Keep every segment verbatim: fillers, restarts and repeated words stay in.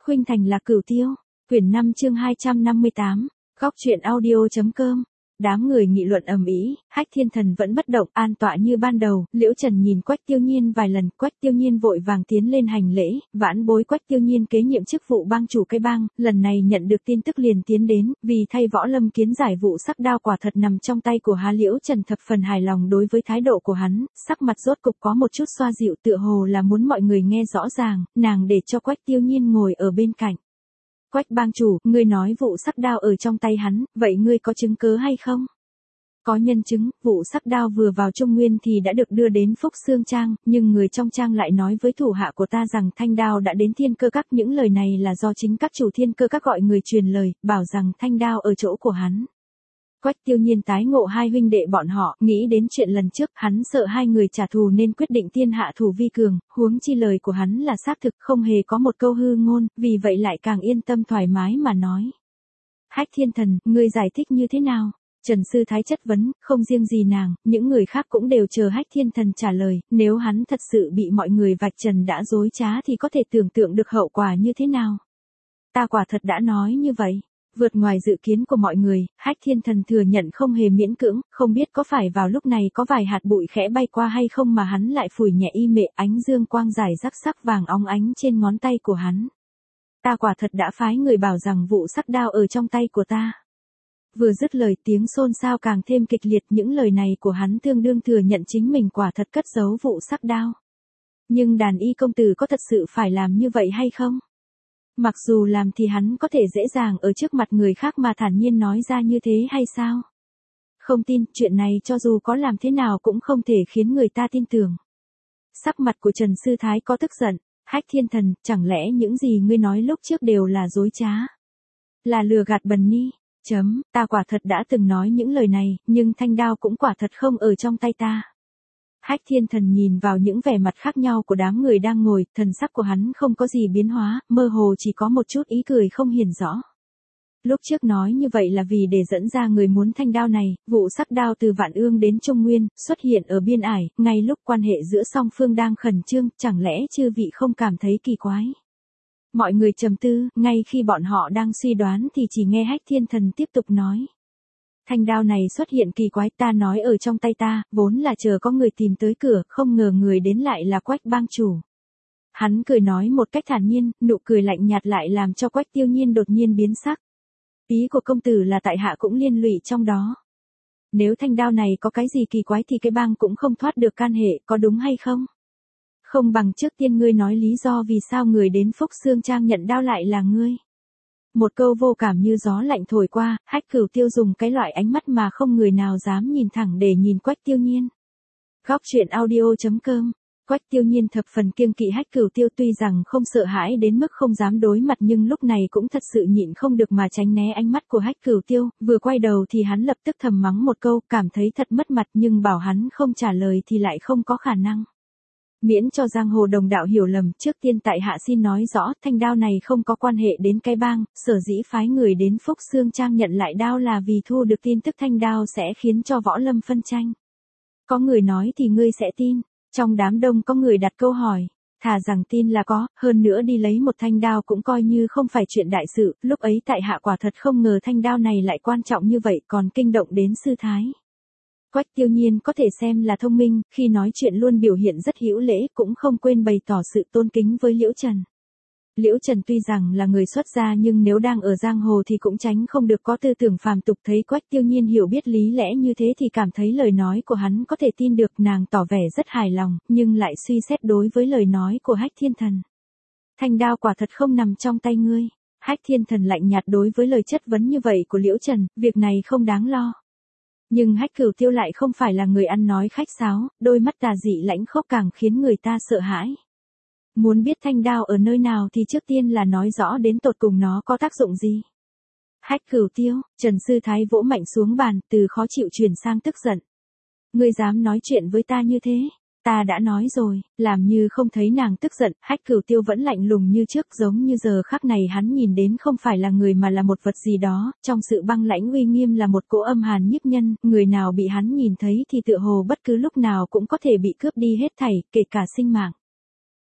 Khuynh Thành là Cửu Tiêu, quyển năm chương hai trăm năm mươi tám, góc truyện audio.com. Đám người nghị luận ầm ĩ, Hách Thiên Thần vẫn bất động, an tọa như ban đầu. Liễu Trần nhìn Quách Tiêu Nhiên vài lần, Quách Tiêu Nhiên vội vàng tiến lên hành lễ, vãn bối Quách Tiêu Nhiên kế nhiệm chức vụ bang chủ cái bang, lần này nhận được tin tức liền tiến đến, vì thay Võ Lâm Kiến giải vụ sắc đao quả thật nằm trong tay của Há. Liễu Trần thập phần hài lòng đối với thái độ của hắn, sắc mặt rốt cục có một chút xoa dịu, tựa hồ là muốn mọi người nghe rõ ràng, nàng để cho Quách Tiêu Nhiên ngồi ở bên cạnh. Quách bang chủ, ngươi nói vụ sắc đao ở trong tay hắn, vậy ngươi có chứng cứ hay không? Có nhân chứng, vụ sắc đao vừa vào Trung Nguyên thì đã được đưa đến Phúc Xương Trang, nhưng người trong trang lại nói với thủ hạ của ta rằng thanh đao đã đến Thiên Cơ Các. Những lời này là do chính các chủ Thiên Cơ Các gọi người truyền lời, bảo rằng thanh đao ở chỗ của hắn. Quách Tiêu Nhiên tái ngộ hai huynh đệ bọn họ, nghĩ đến chuyện lần trước, hắn sợ hai người trả thù nên quyết định tiên hạ thủ vi cường, huống chi lời của hắn là xác thực, không hề có một câu hư ngôn, vì vậy lại càng yên tâm thoải mái mà nói. Hách Thiên Thần, ngươi giải thích như thế nào? Trần Sư Thái chất vấn, không riêng gì nàng, những người khác cũng đều chờ Hách Thiên Thần trả lời, nếu hắn thật sự bị mọi người vạch trần đã dối trá thì có thể tưởng tượng được hậu quả như thế nào. Ta quả thật đã nói như vậy. Vượt ngoài dự kiến của mọi người, Hách Thiên Thần thừa nhận không hề miễn cưỡng, không biết có phải vào lúc này có vài hạt bụi khẽ bay qua hay không mà hắn lại phủi nhẹ y mệ, ánh dương quang rải rắc sắc vàng óng ánh trên ngón tay của hắn. Ta quả thật đã phái người bảo rằng vụ sắc đao ở trong tay của ta. Vừa dứt lời tiếng xôn xao càng thêm kịch liệt, những lời này của hắn tương đương thừa nhận chính mình quả thật cất giấu vụ sắc đao. Nhưng đàn y công tử có thật sự phải làm như vậy hay không? Mặc dù làm thì hắn có thể dễ dàng ở trước mặt người khác mà thản nhiên nói ra như thế hay sao? Không tin, chuyện này cho dù có làm thế nào cũng không thể khiến người ta tin tưởng. Sắc mặt của Trần Sư Thái có tức giận, Hách Thiên Thần, chẳng lẽ những gì ngươi nói lúc trước đều là dối trá? Là lừa gạt bần ni? Chấm, ta quả thật đã từng nói những lời này, nhưng thanh đao cũng quả thật không ở trong tay ta. Hách Thiên Thần nhìn vào những vẻ mặt khác nhau của đám người đang ngồi, thần sắc của hắn không có gì biến hóa, mơ hồ chỉ có một chút ý cười không hiển rõ. Lúc trước nói như vậy là vì để dẫn ra người muốn thanh đao này, vụ sắc đao từ Vạn Ương đến Trung Nguyên, xuất hiện ở biên ải, ngay lúc quan hệ giữa song phương đang khẩn trương, chẳng lẽ chư vị không cảm thấy kỳ quái? Mọi người trầm tư, ngay khi bọn họ đang suy đoán thì chỉ nghe Hách Thiên Thần tiếp tục nói. Thanh đao này xuất hiện kỳ quái, ta nói ở trong tay ta, vốn là chờ có người tìm tới cửa, không ngờ người đến lại là Quách bang chủ. Hắn cười nói một cách thản nhiên, nụ cười lạnh nhạt lại làm cho Quách Tiêu Nhiên đột nhiên biến sắc. Ý của công tử là tại hạ cũng liên lụy trong đó. Nếu thanh đao này có cái gì kỳ quái thì cái bang cũng không thoát được can hệ, có đúng hay không? Không bằng trước tiên ngươi nói lý do vì sao người đến Phúc Xương Trang nhận đao lại là ngươi. Một câu vô cảm như gió lạnh thổi qua, Hách Cửu Tiêu dùng cái loại ánh mắt mà không người nào dám nhìn thẳng để nhìn Quách Tiêu Nhiên. Góc truyện audio.com. Quách Tiêu Nhiên thập phần kiêng kỵ Hách Cửu Tiêu, tuy rằng không sợ hãi đến mức không dám đối mặt nhưng lúc này cũng thật sự nhịn không được mà tránh né ánh mắt của Hách Cửu Tiêu, vừa quay đầu thì hắn lập tức thầm mắng một câu, cảm thấy thật mất mặt nhưng bảo hắn không trả lời thì lại không có khả năng. Miễn cho giang hồ đồng đạo hiểu lầm, trước tiên tại hạ xin nói rõ, thanh đao này không có quan hệ đến cái bang, sở dĩ phái người đến Phúc Xương Trang nhận lại đao là vì thu được tin tức thanh đao sẽ khiến cho võ lâm phân tranh. Có người nói thì ngươi sẽ tin, trong đám đông có người đặt câu hỏi, thà rằng tin là có, hơn nữa đi lấy một thanh đao cũng coi như không phải chuyện đại sự, lúc ấy tại hạ quả thật không ngờ thanh đao này lại quan trọng như vậy còn kinh động đến sư thái. Quách Tiêu Nhiên có thể xem là thông minh, khi nói chuyện luôn biểu hiện rất hữu lễ, cũng không quên bày tỏ sự tôn kính với Liễu Trần. Liễu Trần tuy rằng là người xuất gia nhưng nếu đang ở giang hồ thì cũng tránh không được có tư tưởng phàm tục, thấy Quách Tiêu Nhiên hiểu biết lý lẽ như thế thì cảm thấy lời nói của hắn có thể tin được, nàng tỏ vẻ rất hài lòng, nhưng lại suy xét đối với lời nói của Hách Thiên Thần. Thanh đao quả thật không nằm trong tay ngươi. Hách Thiên Thần lạnh nhạt đối với lời chất vấn như vậy của Liễu Trần, việc này không đáng lo. Nhưng Hách Cửu Tiêu lại không phải là người ăn nói khách sáo, đôi mắt tà dị lãnh khốc càng khiến người ta sợ hãi. Muốn biết thanh đao ở nơi nào thì trước tiên là nói rõ đến tột cùng nó có tác dụng gì. Hách Cửu Tiêu, Trần Sư Thái vỗ mạnh xuống bàn, từ khó chịu chuyển sang tức giận. Ngươi dám nói chuyện với ta như thế? Ta đã nói rồi, làm như không thấy nàng tức giận, Hách Cửu Tiêu vẫn lạnh lùng như trước, giống như giờ khắc này hắn nhìn đến không phải là người mà là một vật gì đó, trong sự băng lãnh uy nghiêm là một cỗ âm hàn nhiếp nhân, người nào bị hắn nhìn thấy thì tựa hồ bất cứ lúc nào cũng có thể bị cướp đi hết thảy, kể cả sinh mạng.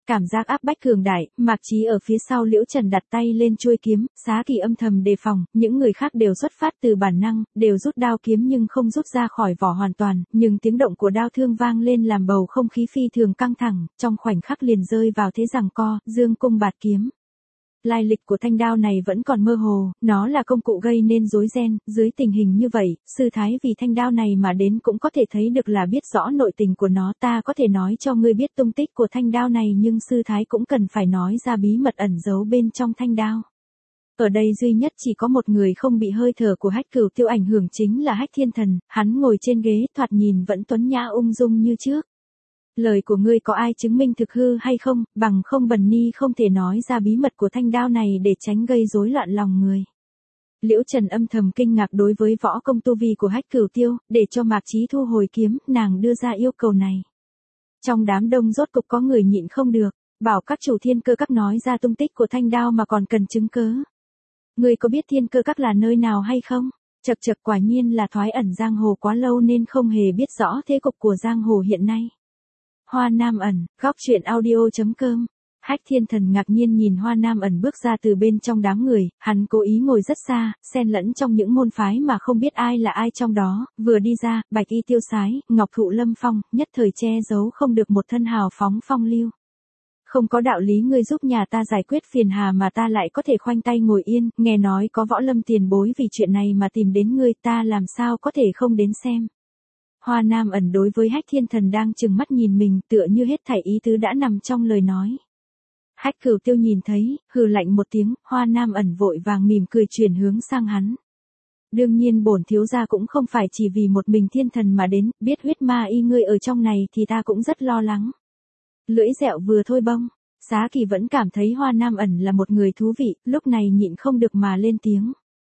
Cảm giác áp bách cường đại, Mạc Chí ở phía sau Liễu Trần đặt tay lên chuôi kiếm, Xá Kỳ âm thầm đề phòng, những người khác đều xuất phát từ bản năng, đều rút đao kiếm nhưng không rút ra khỏi vỏ hoàn toàn, nhưng tiếng động của đao thương vang lên làm bầu không khí phi thường căng thẳng, trong khoảnh khắc liền rơi vào thế giằng co, dương cung bạt kiếm. Lai lịch của thanh đao này vẫn còn mơ hồ, nó là công cụ gây nên rối ren, dưới tình hình như vậy, sư thái vì thanh đao này mà đến cũng có thể thấy được là biết rõ nội tình của nó. Ta có thể nói cho ngươi biết tung tích của thanh đao này nhưng sư thái cũng cần phải nói ra bí mật ẩn giấu bên trong thanh đao. Ở đây duy nhất chỉ có một người không bị hơi thở của Hách Cửu Tiêu ảnh hưởng chính là Hách Thiên Thần, hắn ngồi trên ghế thoạt nhìn vẫn tuấn nhã ung dung như trước. Lời của ngươi có ai chứng minh thực hư hay không, bằng không Bần Ni không thể nói ra bí mật của thanh đao này để tránh gây rối loạn lòng người. Liễu Trần âm thầm kinh ngạc đối với võ công tu vi của Hách Cửu Tiêu, để cho Mạc Chí thu hồi kiếm, nàng đưa ra yêu cầu này. Trong đám đông rốt cục có người nhịn không được, bảo các chủ Thiên Cơ Các nói ra tung tích của thanh đao mà còn cần chứng cớ. Ngươi có biết Thiên Cơ Các là nơi nào hay không? Chậc chậc, quả nhiên là thoái ẩn giang hồ quá lâu nên không hề biết rõ thế cục của giang hồ hiện nay. Hoa Nam Ẩn, góc truyện audio chấm com. Hách Thiên Thần ngạc nhiên nhìn Hoa Nam Ẩn bước ra từ bên trong đám người, hắn cố ý ngồi rất xa, xen lẫn trong những môn phái mà không biết ai là ai trong đó, vừa đi ra, bạch y tiêu sái, ngọc thụ lâm phong, nhất thời che giấu không được một thân hào phóng phong lưu. Không có đạo lý ngươi giúp nhà ta giải quyết phiền hà mà ta lại có thể khoanh tay ngồi yên, nghe nói có võ lâm tiền bối vì chuyện này mà tìm đến ngươi, ta làm sao có thể không đến xem. Hoa Nam Ẩn đối với Hách Thiên Thần đang trừng mắt nhìn mình, tựa như hết thảy ý tứ đã nằm trong lời nói. Hách Cửu Tiêu nhìn thấy, hừ lạnh một tiếng, Hoa Nam Ẩn vội vàng mỉm cười chuyển hướng sang hắn. Đương nhiên bổn thiếu gia cũng không phải chỉ vì một mình Thiên Thần mà đến, biết huyết ma y ngươi ở trong này thì ta cũng rất lo lắng. Lưỡi dẹo vừa thôi bông, Xá Kỳ vẫn cảm thấy Hoa Nam Ẩn là một người thú vị, lúc này nhịn không được mà lên tiếng.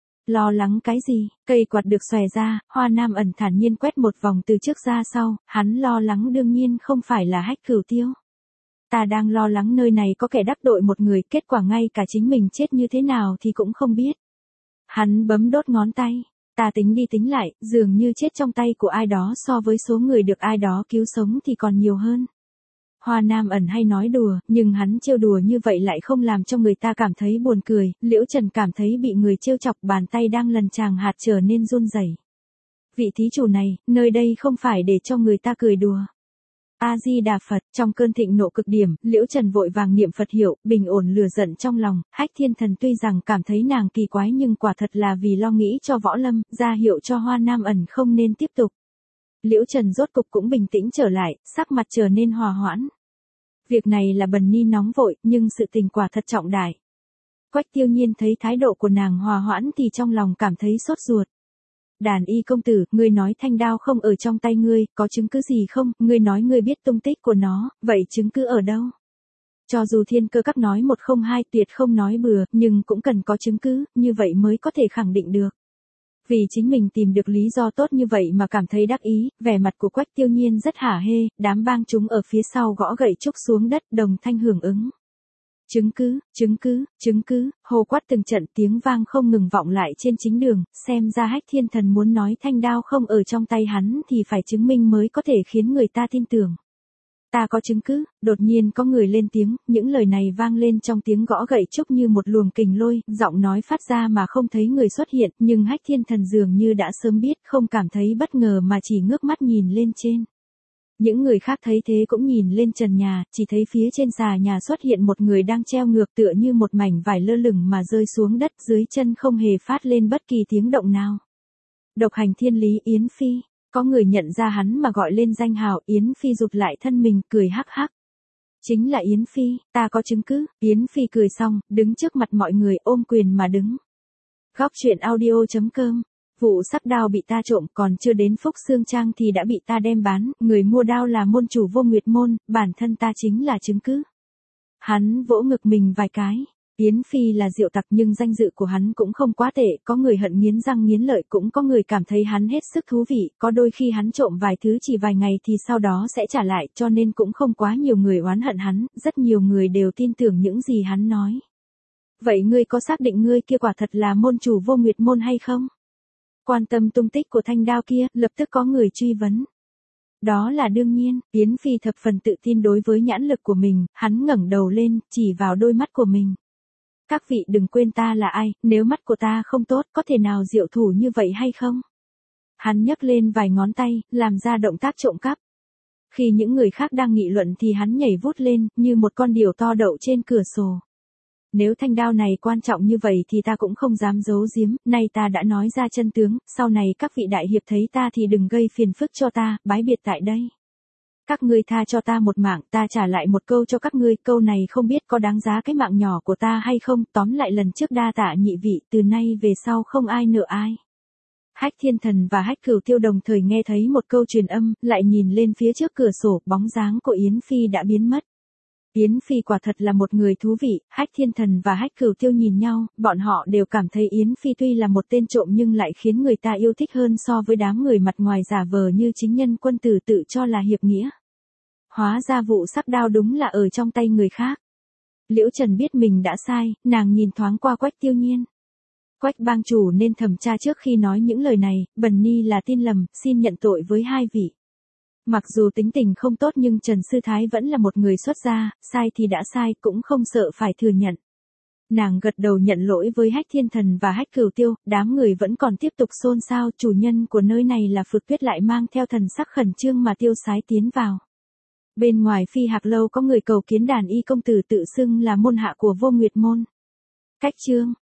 Lo lắng cái gì? Cây quạt được xòe ra, Hoa Nam Ẩn thản nhiên quét một vòng từ trước ra sau, hắn lo lắng đương nhiên không phải là Hách Cửu Tiêu. Ta đang lo lắng nơi này có kẻ đắc tội một người, kết quả ngay cả chính mình chết như thế nào thì cũng không biết. Hắn bấm đốt ngón tay, ta tính đi tính lại, dường như chết trong tay của ai đó so với số người được ai đó cứu sống thì còn nhiều hơn. Hoa Nam Ẩn hay nói đùa, nhưng hắn trêu đùa như vậy lại không làm cho người ta cảm thấy buồn cười, Liễu Trần cảm thấy bị người trêu chọc, bàn tay đang lần chàng hạt trở nên run rẩy. Vị thí chủ này, nơi đây không phải để cho người ta cười đùa. A-di-đà Phật, trong cơn thịnh nộ cực điểm, Liễu Trần vội vàng niệm Phật hiệu, bình ổn lửa giận trong lòng. Hách Thiên Thần tuy rằng cảm thấy nàng kỳ quái nhưng quả thật là vì lo nghĩ cho võ lâm, ra hiệu cho Hoa Nam Ẩn không nên tiếp tục. Liễu Trần rốt cục cũng bình tĩnh trở lại, sắc mặt trở nên hòa hoãn. Việc này là Bần Ni nóng vội, nhưng sự tình quả thật trọng đại. Quách Tiêu Nhiên thấy thái độ của nàng hòa hoãn thì trong lòng cảm thấy sốt ruột. Đàn y công tử, ngươi nói thanh đao không ở trong tay ngươi, có chứng cứ gì không? Ngươi nói ngươi biết tung tích của nó, vậy chứng cứ ở đâu? Cho dù Thiên Cơ Các nói một không hai tuyệt không nói bừa, nhưng cũng cần có chứng cứ, như vậy mới có thể khẳng định được. Vì chính mình tìm được lý do tốt như vậy mà cảm thấy đắc ý, vẻ mặt của Quách Tiêu Nhiên rất hả hê, đám bang chúng ở phía sau gõ gậy trúc xuống đất đồng thanh hưởng ứng. Chứng cứ, chứng cứ, chứng cứ, hô quát từng trận tiếng vang không ngừng vọng lại trên chính đường, xem ra Hách Thiên Thần muốn nói thanh đao không ở trong tay hắn thì phải chứng minh mới có thể khiến người ta tin tưởng. Ta có chứng cứ, đột nhiên có người lên tiếng, những lời này vang lên trong tiếng gõ gậy trúc như một luồng kình lôi, giọng nói phát ra mà không thấy người xuất hiện, nhưng Hách Thiên Thần dường như đã sớm biết, không cảm thấy bất ngờ mà chỉ ngước mắt nhìn lên trên. Những người khác thấy thế cũng nhìn lên trần nhà, chỉ thấy phía trên xà nhà xuất hiện một người đang treo ngược tựa như một mảnh vải lơ lửng mà rơi xuống đất, dưới chân không hề phát lên bất kỳ tiếng động nào. Độc hành thiên lý Yến Phi. Có người nhận ra hắn mà gọi lên danh hào, Yến Phi rụt lại thân mình, cười hắc hắc. Chính là Yến Phi, ta có chứng cứ. Yến Phi cười xong, đứng trước mặt mọi người ôm quyền mà đứng. Góc truyện audio chấm com. Vụ sắc đao bị ta trộm còn chưa đến Phúc Xương Trang thì đã bị ta đem bán, người mua đao là môn chủ Vô Nguyệt Môn, bản thân ta chính là chứng cứ. Hắn vỗ ngực mình vài cái. Yến Phi là diệu tặc nhưng danh dự của hắn cũng không quá tệ, có người hận nghiến răng nghiến lợi, cũng có người cảm thấy hắn hết sức thú vị, có đôi khi hắn trộm vài thứ chỉ vài ngày thì sau đó sẽ trả lại, cho nên cũng không quá nhiều người oán hận hắn, rất nhiều người đều tin tưởng những gì hắn nói. Vậy ngươi có xác định ngươi kia quả thật là môn chủ Vô Nguyệt Môn hay không? Quan tâm tung tích của thanh đao kia, lập tức có người truy vấn. Đó là đương nhiên, Yến Phi thập phần tự tin đối với nhãn lực của mình, hắn ngẩng đầu lên, chỉ vào đôi mắt của mình. Các vị đừng quên ta là ai, nếu mắt của ta không tốt, có thể nào diệu thủ như vậy hay không? Hắn nhấc lên vài ngón tay, làm ra động tác trộm cắp. Khi những người khác đang nghị luận thì hắn nhảy vút lên, như một con diều to đậu trên cửa sổ. Nếu thanh đao này quan trọng như vậy thì ta cũng không dám giấu giếm, nay ta đã nói ra chân tướng, sau này các vị đại hiệp thấy ta thì đừng gây phiền phức cho ta, bái biệt tại đây. Các ngươi tha cho ta một mạng, ta trả lại một câu cho các ngươi, câu này không biết có đáng giá cái mạng nhỏ của ta hay không, tóm lại lần trước đa tạ nhị vị, từ nay về sau không ai nợ ai. Hách Thiên Thần và Hách Cửu Tiêu đồng thời nghe thấy một câu truyền âm, lại nhìn lên phía trước cửa sổ, bóng dáng của Yến Phi đã biến mất. Yến Phi quả thật là một người thú vị, Hách Thiên Thần và Hách Cửu Tiêu nhìn nhau, bọn họ đều cảm thấy Yến Phi tuy là một tên trộm nhưng lại khiến người ta yêu thích hơn so với đám người mặt ngoài giả vờ như chính nhân quân tử tự cho là hiệp nghĩa. Hóa ra vụ sắc đao đúng là ở trong tay người khác. Liễu Trần biết mình đã sai, nàng nhìn thoáng qua Quách Tiêu Nhiên. Quách bang chủ nên thẩm tra trước khi nói những lời này, bần ni là tin lầm, xin nhận tội với hai vị. Mặc dù tính tình không tốt nhưng Trần Sư Thái vẫn là một người xuất gia, sai thì đã sai, cũng không sợ phải thừa nhận. Nàng gật đầu nhận lỗi với Hách Thiên Thần và Hách Cửu Tiêu, đám người vẫn còn tiếp tục xôn xao, chủ nhân của nơi này là Phược Tuyết lại mang theo thần sắc khẩn trương mà tiêu sái tiến vào. Bên ngoài Phi Hạc Lâu có người cầu kiến đàn y công tử tự xưng là môn hạ của Vô Nguyệt Môn. Cách chương